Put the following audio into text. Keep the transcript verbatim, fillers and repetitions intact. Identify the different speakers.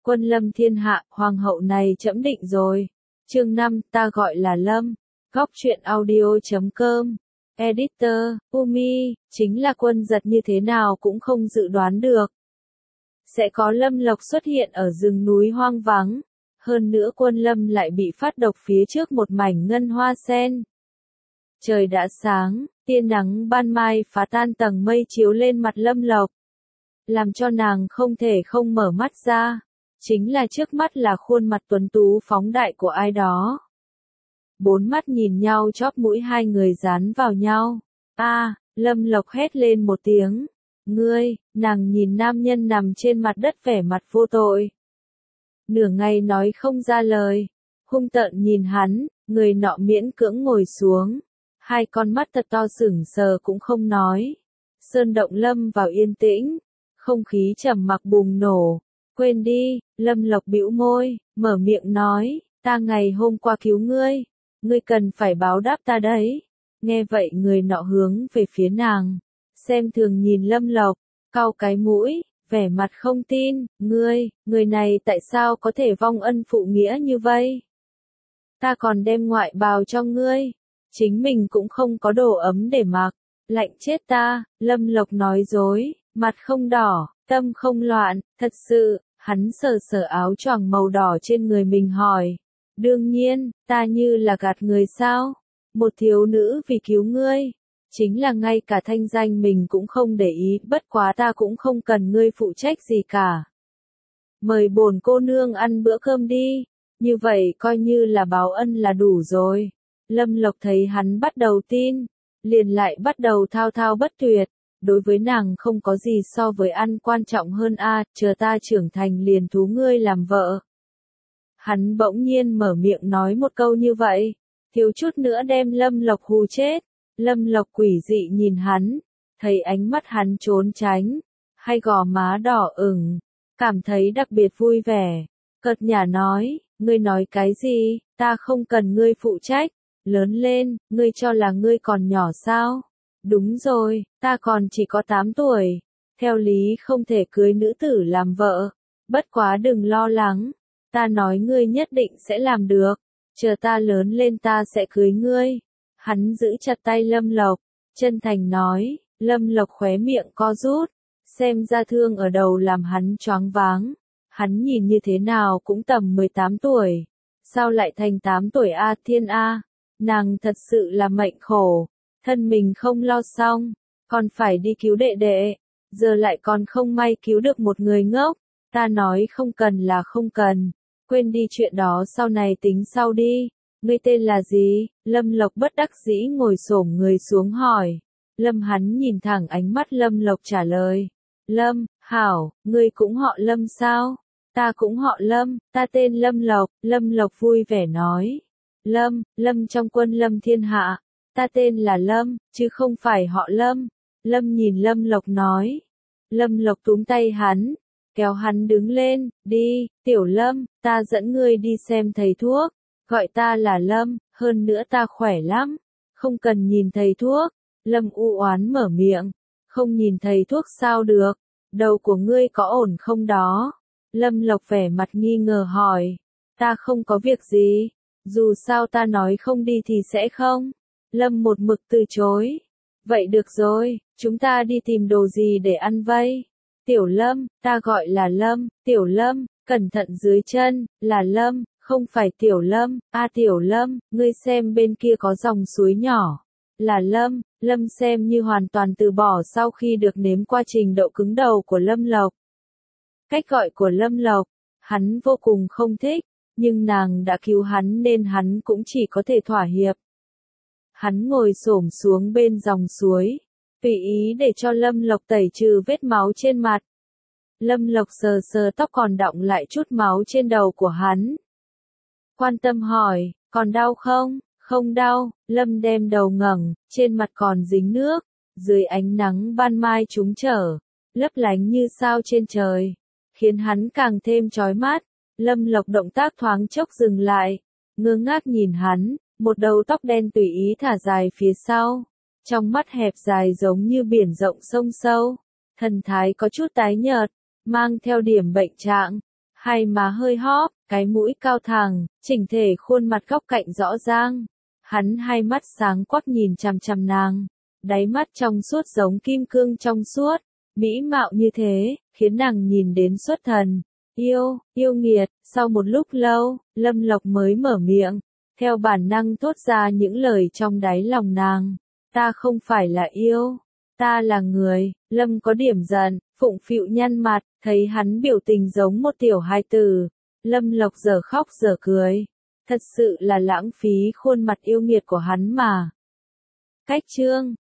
Speaker 1: Quân lâm thiên hạ, hoàng hậu này trẫm định rồi. Chương năm, ta gọi là Lâm. Góc truyện audio chấm com. Editor, Umi, chính là Quân Giật như thế nào cũng không dự đoán được. Sẽ có Lâm Lộc xuất hiện ở rừng núi hoang vắng. Hơn nữa Quân Lâm lại bị phát độc phía trước một mảnh ngân hoa sen. Trời đã sáng, tia nắng ban mai phá tan tầng mây chiếu lên mặt Lâm Lộc. Làm cho nàng không thể không mở mắt ra. Chính là trước mắt là khuôn mặt tuấn tú phóng đại của ai đó. Bốn mắt nhìn nhau chóp mũi hai người dán vào nhau. A, Lâm Lộc hét lên một tiếng. Ngươi, nàng nhìn nam nhân nằm trên mặt đất vẻ mặt vô tội. Nửa ngày nói không ra lời. Hung tợn nhìn hắn, người nọ miễn cưỡng ngồi xuống. Hai con mắt thật to sững sờ cũng không nói. Sơn động lâm vào yên tĩnh. Không khí trầm mặc bùng nổ. Quên đi, Lâm Lộc bĩu môi, mở miệng nói, ta ngày hôm qua cứu ngươi, ngươi cần phải báo đáp ta đấy. Nghe vậy người nọ hướng về phía nàng, xem thường nhìn Lâm Lộc, cau cái mũi, vẻ mặt không tin, ngươi, người này tại sao có thể vong ân phụ nghĩa như vậy? Ta còn đem ngoại bào cho ngươi, chính mình cũng không có đồ ấm để mặc, lạnh chết ta, Lâm Lộc nói dối, mặt không đỏ. Tâm không loạn, thật sự, hắn sờ sờ áo choàng màu đỏ trên người mình hỏi. Đương nhiên, ta như là gạt người sao? Một thiếu nữ vì cứu ngươi. Chính là ngay cả thanh danh mình cũng không để ý, bất quá ta cũng không cần ngươi phụ trách gì cả. Mời bổn cô nương ăn bữa cơm đi, như vậy coi như là báo ân là đủ rồi. Lâm Lộc thấy hắn bắt đầu tin, liền lại bắt đầu thao thao bất tuyệt. Đối với nàng không có gì so với ăn quan trọng hơn a, à, chờ ta trưởng thành liền thú ngươi làm vợ. Hắn bỗng nhiên mở miệng nói một câu như vậy, thiếu chút nữa đem Lâm Lộc hù chết. Lâm Lộc quỷ dị nhìn hắn, thấy ánh mắt hắn trốn tránh, hay gò má đỏ ửng, cảm thấy đặc biệt vui vẻ. Cợt nhả nói, ngươi nói cái gì, ta không cần ngươi phụ trách, lớn lên, ngươi cho là ngươi còn nhỏ sao? Đúng rồi, ta còn chỉ có tám tuổi, theo lý không thể cưới nữ tử làm vợ, bất quá đừng lo lắng, ta nói ngươi nhất định sẽ làm được, chờ ta lớn lên ta sẽ cưới ngươi. Hắn giữ chặt tay Lâm Lộc, chân thành nói, Lâm Lộc khóe miệng co rút, xem ra thương ở đầu làm hắn choáng váng, hắn nhìn như thế nào cũng tầm mười tám tuổi, sao lại thành tám tuổi a thiên a, nàng thật sự là mệnh khổ. Thân mình không lo xong, còn phải đi cứu đệ đệ, giờ lại còn không may cứu được một người ngốc, ta nói không cần là không cần, quên đi chuyện đó sau này tính sau đi, ngươi tên là gì? Lâm Lộc bất đắc dĩ ngồi xổm người xuống hỏi, Lâm hắn nhìn thẳng ánh mắt Lâm Lộc trả lời, Lâm, hảo, ngươi cũng họ Lâm sao? Ta cũng họ Lâm, ta tên Lâm Lộc, Lâm Lộc vui vẻ nói, Lâm, Lâm trong quân Lâm thiên hạ. Ta tên là Lâm, chứ không phải họ Lâm. Lâm nhìn Lâm Lộc nói. Lâm Lộc túm tay hắn, kéo hắn đứng lên, đi, tiểu Lâm, ta dẫn ngươi đi xem thầy thuốc. Gọi ta là Lâm, hơn nữa ta khỏe lắm. Không cần nhìn thầy thuốc. Lâm u oán mở miệng. Không nhìn thầy thuốc sao được. Đầu của ngươi có ổn không đó? Lâm Lộc vẻ mặt nghi ngờ hỏi. Ta không có việc gì. Dù sao ta nói không đi thì sẽ không. Lâm một mực từ chối. Vậy được rồi, chúng ta đi tìm đồ gì để ăn vây? Tiểu Lâm, ta gọi là Lâm, Tiểu Lâm, cẩn thận dưới chân, là Lâm, không phải Tiểu Lâm, a à, Tiểu Lâm, ngươi xem bên kia có dòng suối nhỏ. Là Lâm, Lâm xem như hoàn toàn từ bỏ sau khi được nếm qua trình độ cứng đầu của Lâm Lộc. Cách gọi của Lâm Lộc, hắn vô cùng không thích, nhưng nàng đã cứu hắn nên hắn cũng chỉ có thể thỏa hiệp. Hắn ngồi xổm xuống bên dòng suối, tùy ý để cho Lâm Lộc tẩy trừ vết máu trên mặt. Lâm Lộc sờ sờ tóc còn đọng lại chút máu trên đầu của hắn. Quan tâm hỏi, còn đau không? Không đau, Lâm đem đầu ngẩng, trên mặt còn dính nước, dưới ánh nắng ban mai trúng trở, lấp lánh như sao trên trời, khiến hắn càng thêm chói mắt. Lâm Lộc động tác thoáng chốc dừng lại, ngơ ngác nhìn hắn. Một đầu tóc đen tùy ý thả dài phía sau, trong mắt hẹp dài giống như biển rộng sông sâu, thần thái có chút tái nhợt, mang theo điểm bệnh trạng. hai má hơi hóp, cái mũi cao thẳng, chỉnh thể khuôn mặt góc cạnh rõ ràng. Hắn hai mắt sáng quắc nhìn chằm chằm nàng, đáy mắt trong suốt giống kim cương trong suốt, mỹ mạo như thế, khiến nàng nhìn đến xuất thần. Yêu, yêu nghiệt, sau một lúc lâu, Lâm Lộc mới mở miệng, theo bản năng thốt ra những lời trong đáy lòng nàng. Ta không phải là yêu, ta là người. Lâm có điểm giận, phụng phịu nhăn mặt, thấy hắn biểu tình giống một tiểu hài tử. Lâm Lộc giờ khóc giờ cười, thật sự là lãng phí khuôn mặt yêu nghiệt của hắn mà. Cách chương